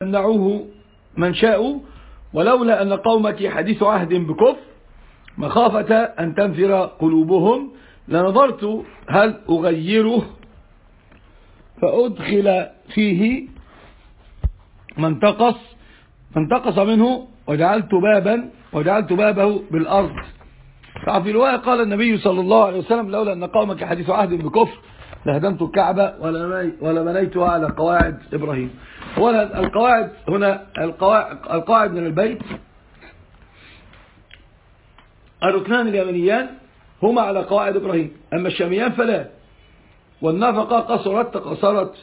يمنعوه من شاءوا، ولولا أن قومك حديث عهد بكفر مخافة أن تنفر قلوبهم لنظرت هل أغيره فأدخل فيه من تقص منه وجعلت بابه بالأرض. ففي رواية قال النبي صلى الله عليه وسلم لولا أن قومك حديث عهد بكفر لهدمت الكعبة ولا بنيتها على قواعد إبراهيم. هنا القواعد القواعد من البيت الركنان اليمنيان هما على قواعد إبراهيم، أما الشاميان فلا. والنفقة تقصرت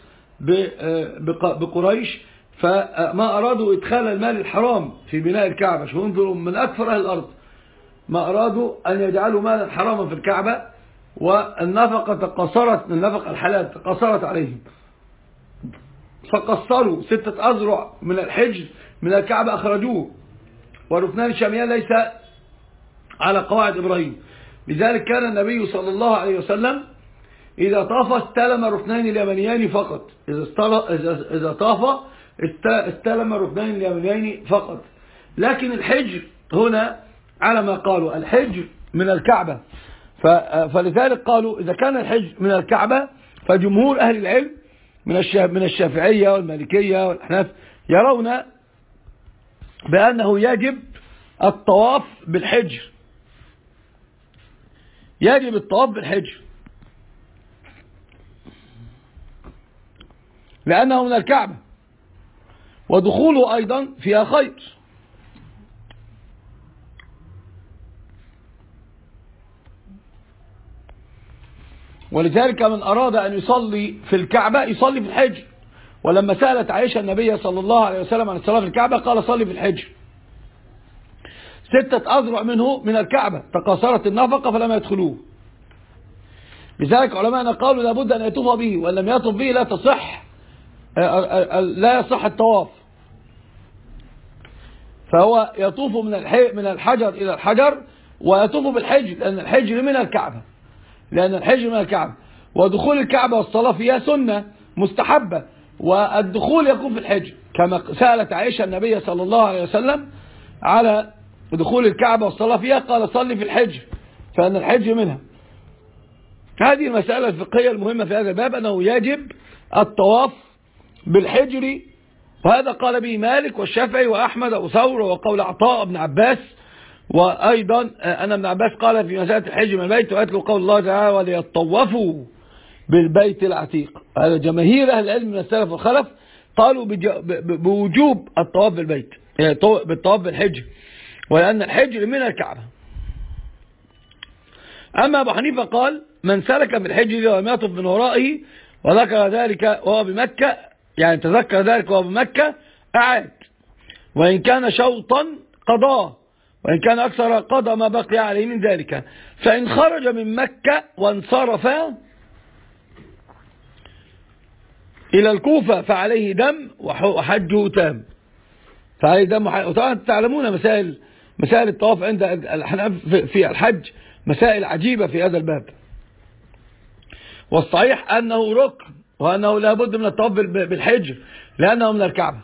بقريش، فما أرادوا إدخال المال الحرام في بناء الكعبة. شو انظروا من أكثر أهل الأرض ما أرادوا أن يجعلوا مالا حراما في الكعبة، والنفقة تقصرت من النفقة الحلال تقصرت عليهم، فقصروا 6 أذرع من الحجر من الكعبة أخرجوه. والركنان الشاميان ليس على قواعد إبراهيم، لذلك كان النبي صلى الله عليه وسلم إذا طاف استلم الركنين اليمنيين فقط. إذا طاف استلم الركنين اليمنيين فقط. لكن الحجر هنا على ما قالوا الحجر من الكعبة، فلذلك قالوا إذا كان الحجر من الكعبة فجمهور أهل العلم من الشافعية والمالكية والأحناف يرون بأنه يجب الطواف بالحجر، يجب الطواف بالحجر لأنه من الكعبة، ودخوله أيضا فيها خير. ولذلك من أراد أن يصلي في الكعبة يصلي في الحجر. ولما سألت عائشة النبي صلى الله عليه وسلم عن الصلاة في الكعبة قال صلي في الحجر. 6 أذرع منه من الكعبة تقاصرت النفقة فلم يدخلوه. لذلك علماءنا قالوا لابد أن يطوف به، وإن لم يطوف به لا يصح الطواف. فهو يطوف من الحجر إلى الحجر، ويطوف بالحجر لأن الحجر من الكعبة، ودخول الكعبة والصلاة فيها سنة مستحبة، والدخول يكون في الحجر، كما سألت عائشة النبي صلى الله عليه وسلم على دخول الكعبة والصلاة فيها قال صلي في الحجر فأن الحجر منها. هذه المسألة الفقهية المهمة في هذا الباب، أنه يجب الطواف بالحجر، وهذا قال به مالك والشافعي وأحمد وثور وقول عطاء بن عباس. وأيضا أن ابن عباس قال في مسألة الحج من البيت وأتلوا قول الله تعالى وليطوفوا بالبيت العتيق. هذا جماهير أهل العلم من السلف والخلف قالوا بوجوب الطواف بالبيت، بالطواف بالحج، ولأن الحج من الكعبة. أما أبو حنيفة قال من سلك بالحج ولم يطف من ورائه وذكر ذلك وهو بمكة، يعني تذكر ذلك وهو بمكة أعاد، وإن كان شوطا قضاه، وإن كان أكثر قضى ما بقي عليه من ذلك. فإن خرج من مكة وانصرف إلى الكوفة فعليه دم وحجه تام، فعليه دم وطبعا تعلمون مسائل الطواف عند الحناف في الحج مسائل عجيبة في هذا الباب. والصحيح أنه ركن، وأنه لا بد من الطواف بالحجر لأنه من الكعبة.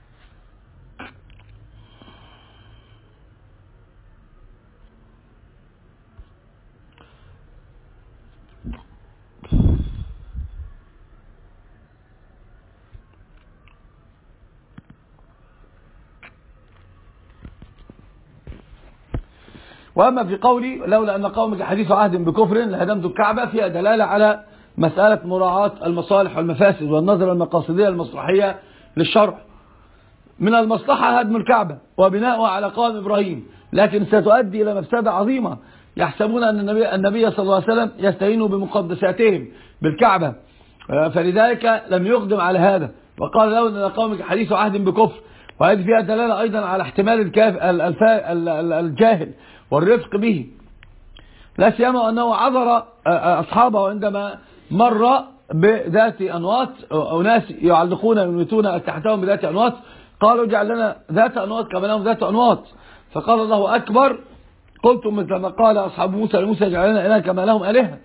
وأما في قولي لولا أن قومك حديث عهد بكفر لهدمت الكعبة فيها دلالة على مسألة مراعاة المصالح والمفاسد والنظرة المقاصدية المصلحية للشرع. من المصلحة هدم الكعبة وبناؤها على قواعد إبراهيم، لكن ستؤدي إلى مفسدة عظيمة. يحسبون أن النبي صلى الله عليه وسلم يستعين بمقدساتهم بالكعبة، فلذلك لم يقدم على هذا، وقال لولا أن قومك حديث عهد بكفر. وهذه فيها دلالة أيضا على احتمال الجاهل والرفق به، لا سيما أنه عذر أصحابه عندما مر بذات أنواط، أناس يعلقون ويميتون تحتهم بذات أنواط، قالوا اجعل لنا ذات أنواط كما لهم ذات أنواط، فقال الله أكبر قلتم مثل ما قال أصحاب موسى لموسى اجعل لنا إله كما لهم آلهة.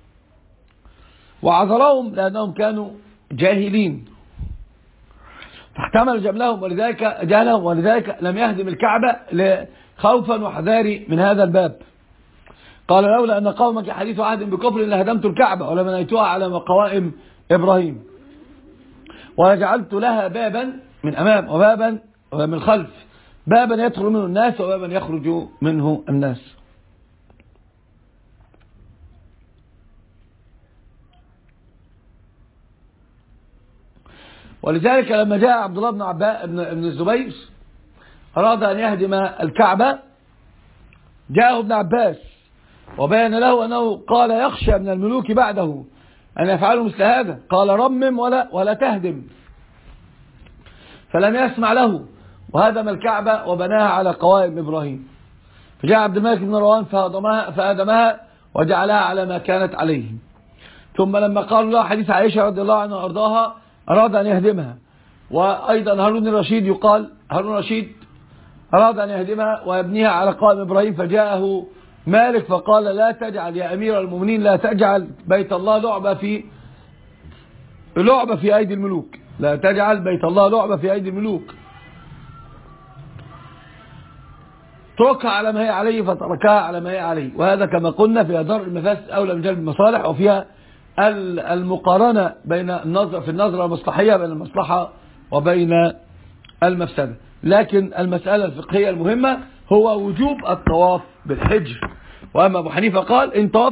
وعذرهم لأنهم كانوا جاهلين. فاحتمل جهلهم ولذلك لم يهدم الكعبة خوفا وحذاري من هذا الباب. قال لولا أن قومك حديث عهد بكفر لهدمت الكعبة ولبنيتها على قوائم إبراهيم ولجعلت لها بابا من أمام وبابا من خلف، بابا يدخل منه الناس وبابا يخرج منه الناس. ولذلك لما جاء عبد الله بن الزبير أراد أن يهدم الكعبة جاءه ابن عباس وبين له أنه قال يخشى من الملوك بعده أن يفعلوا مثل هذا، قال رمم ولا تهدم، فلم يسمع له وهدم الكعبة وبناها على قوائم إبراهيم. فجاء عبد الملك بن مروان فهدمها وجعلها على ما كانت عليه. ثم لما قالوا له حديث عائشة رضي الله عنها وأرضاها أراد أن يهدمها. وأيضا هارون الرشيد أراد أن يهدمها ويبنيها على قائم إبراهيم، فجاءه مالك فقال لا تجعل يا أمير المؤمنين، لا تجعل بيت الله لعبة في أيدي الملوك، لا تجعل بيت الله لعبة في أيدي الملوك، اتركها على ما هي عليه، فتركها على ما هي عليه. وهذا كما قلنا فيها درء المفاسد أولى من جلب المصالح، وفيها المقارنة بين في النظرة المصلحية بين المصلحة وبين المفسدة. لكن المسألة الفقهية المهمة هو وجوب الطواف بالحجر. وأما أبو حنيفة قال إن طاف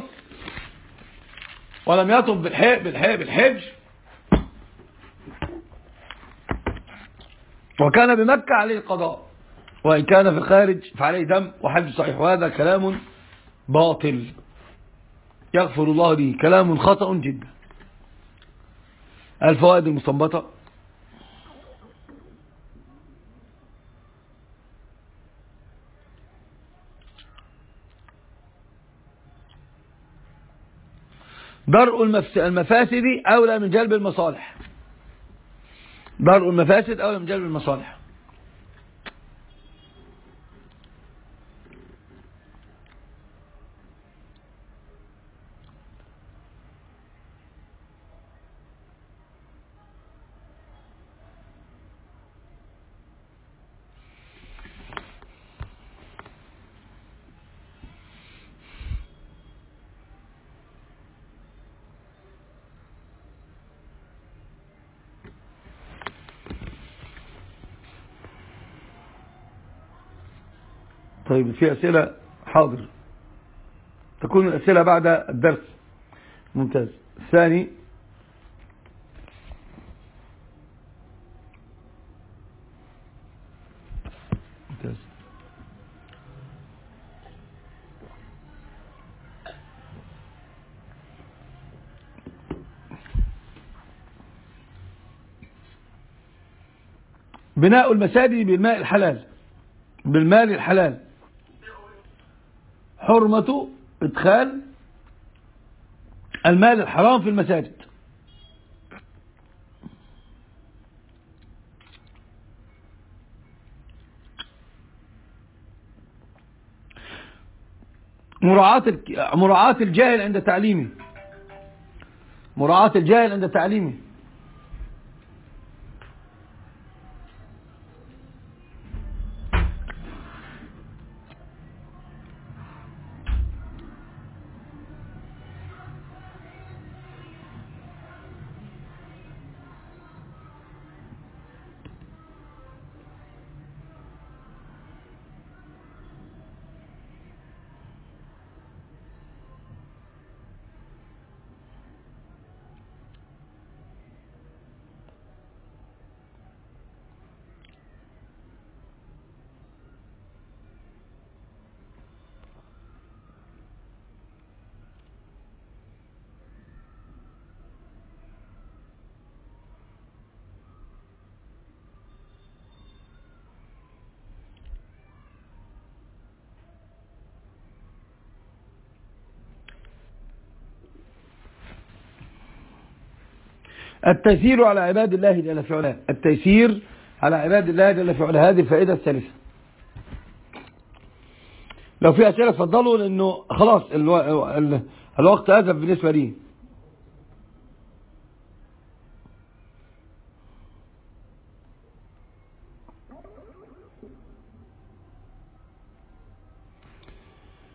ولم يطف بالحجر وكان بمكة عليه القضاء، وإن كان في الخارج فعليه دم وحج صحيح. وهذا كلام باطل يغفر الله به، كلام خطأ جدا. الفوائد المستنبطة: درء المفاسد أولى من جلب المصالح. درء المفاسد أولى من جلب المصالح. طيب في أسئلة؟ حاضر، تكون الأسئلة بعد الدرس. ممتاز. الثاني: ممتاز. بناء المساجد بالمال الحلال، حرمة إدخال المال الحرام في المساجد. مراعاة الجاهل عند تعليمه. التيسير على عباد الله جل في علاه. التيسير على عباد الله جل في علاه. هذه الفائدة الثالثة. لو في أسئلة تفضلوا، لأنه خلاص الوقت آسف بالنسبة لي.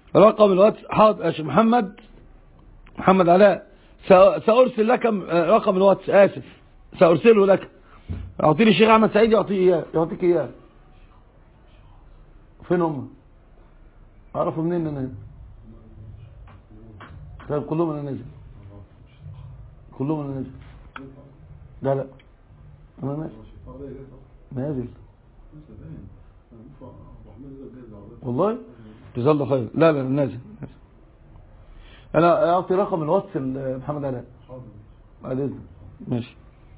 رقم الواتس. حاضر يا شيخ محمد علاء، سأرسل لك رقم الواتس. آسف، سأرسله لك. أعطيني الشيخ أحمد سعيد يعطيك إياه. فين هم؟ أعرفوا منين أنا هنا؟ طيب كلهم أنا نازل. كلهم أنا نازل. لا أنا نازل والله. جزاه الله خير. لا نازل. أنا أعطي رقم الواتس محمد علاء. بعد إذن. ماشي.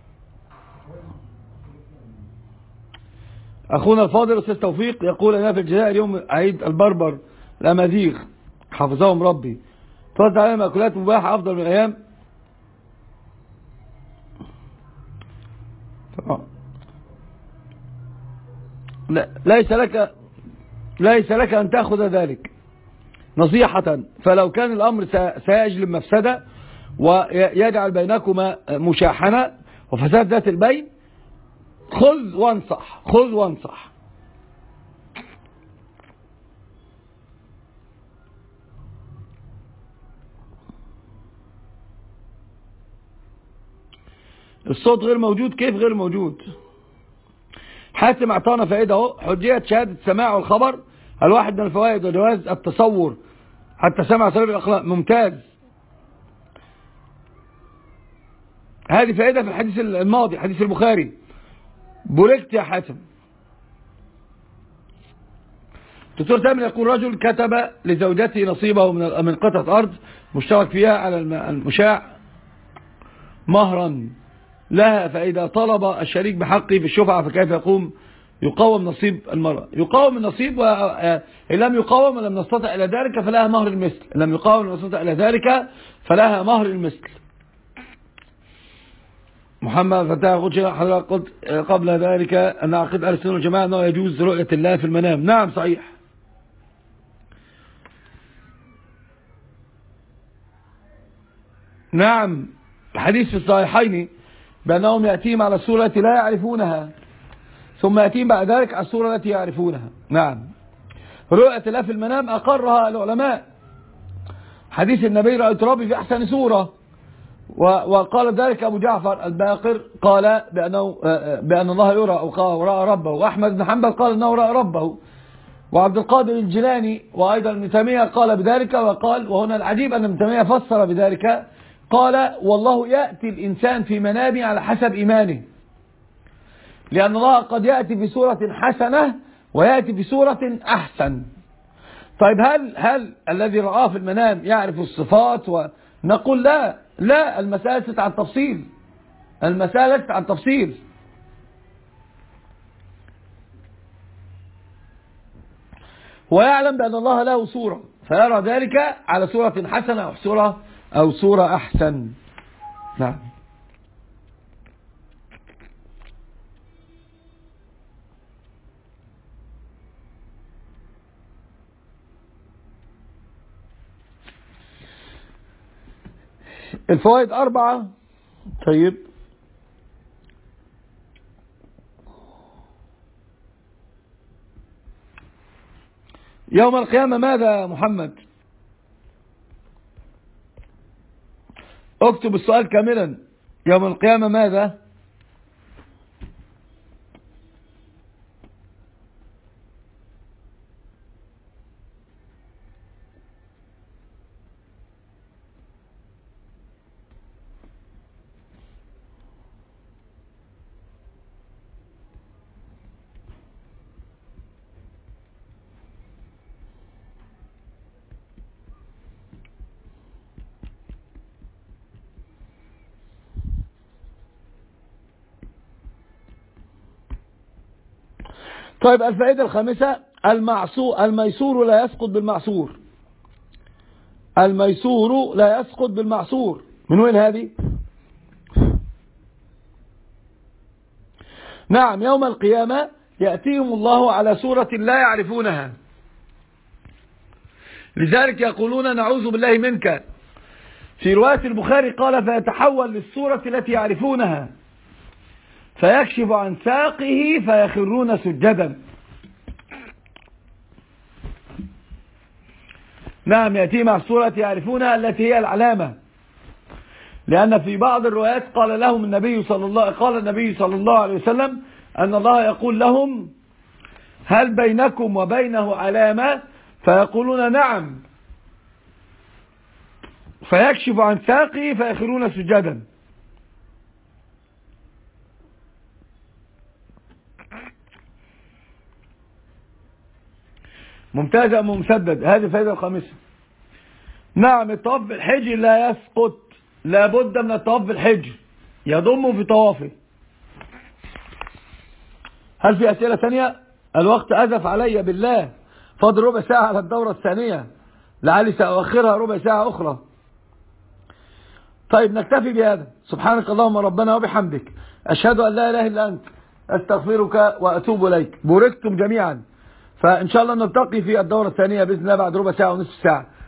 أخونا الفاضل أستاذ توفيق يقول أنا في الجزائر يوم عيد البربر الأمازيغ حفظهم ربي، توزع عليهم مأكولات مباحة أفضل من الأيام. ليس لك أن تأخذ ذلك نصيحة، فلو كان الأمر سيجلب مفسدة ويجعل بينكما مشاحنة وفساد ذات البين، خذ وانصح. الصوت غير موجود. كيف غير موجود؟ حاتم اعطانا فائدة اهو. حجية شهادة السماع والخبر الواحد من الفوائد وجواز التصور حتى سمع سبب الأخلاق. ممتاز، هذه فائدة في الحديث الماضي حديث البخاري. بوركت يا حاتم. دكتور تامر يقول رجل كتب لزوجته نصيبه من قطعة أرض مشترك فيها على المشاع مهرا لها، فإذا طلب الشريك بحقه في الشفعة فكيف يقوم نصيب المرأة؟ يقوم النصيب، وإن لم يقوم ولم نستطع إلى ذلك فلها مهر المثل. لم يقوم ولم نستطع إلى ذلك فلها مهر المثل. محمد فتاح قلت حضرتك قلت قبل ذلك أن عقيدة أهل السنة والجماعة أنه يجوز رؤية الله في المنام. نعم صحيح. نعم، الحديث في الصحيحين بأنهم يأتيهم على الصورة التي لا يعرفونها ثم يأتيهم بعد ذلك على الصورة التي يعرفونها. نعم، رؤية الله في المنام أقرها العلماء. حديث النبي رأيت ربي في أحسن صورة، وقال ذلك أبو جعفر الباقر قال بأن الله يرى أو رأى ربه، وأحمد بن حنبل قال أنه رأى ربه، وعبد القادر الجيلاني وأيضا ابن تيمية قال بذلك. وقال، وهنا العجيب أن ابن تيمية فسر بذلك، قال والله يأتي الإنسان في منامه على حسب إيمانه، لأن الله قد يأتي في صورة حسنة ويأتي في صورة أحسن. طيب هل الذي رآه في المنام يعرف الصفات؟ ونقول لا، المسألة عن تفصيل. المسألة عن تفصيل. ويعلم بأن الله له صورة فيرى ذلك على صورة حسنة أو صورة أحسن. نعم. الفوائد 4. طيب، يوم القيامة ماذا محمد؟ اكتب السؤال كاملا. يوم القيامة ماذا؟ طيب، الفائدة 5. الميسور لا يسقط بالمعسور. الميسور لا يسقط بالمعسور. من وين هذه؟ نعم، يوم القيامة يأتيهم الله على صورة لا يعرفونها، لذلك يقولون نعوذ بالله منك. في رواية البخاري قال فيتحول للصورة التي يعرفونها فيكشف عن ساقه فيخرون سجدا. نعم يأتي مع الصورة يعرفونها التي هي العلامة، لأن في بعض الروايات قال النبي صلى الله عليه وسلم أن الله يقول لهم هل بينكم وبينه علامة؟ فيقولون نعم، فيكشف عن ساقه فيخرون سجدا. ممتاز أم مسدد؟ هذه الفائدة الخامسة. نعم الطواف بالحج لا يسقط، لا بد من الطواف بالحج، يضم في طوافه. هل في أسئلة ثانية؟ الوقت أزف علي بالله، فاضل ربع ساعة على الدورة الثانية، لعلي سأؤخرها ربع ساعة أخرى. طيب نكتفي بهذا. سبحانك اللهم ربنا وبحمدك، أشهد أن لا إله إلا أنت، أستغفرك وأتوب إليك. بوركتم جميعا، فإن شاء الله نلتقي في الدورة الثانية بإذن الله بعد ربع ساعة ونصف ساعة.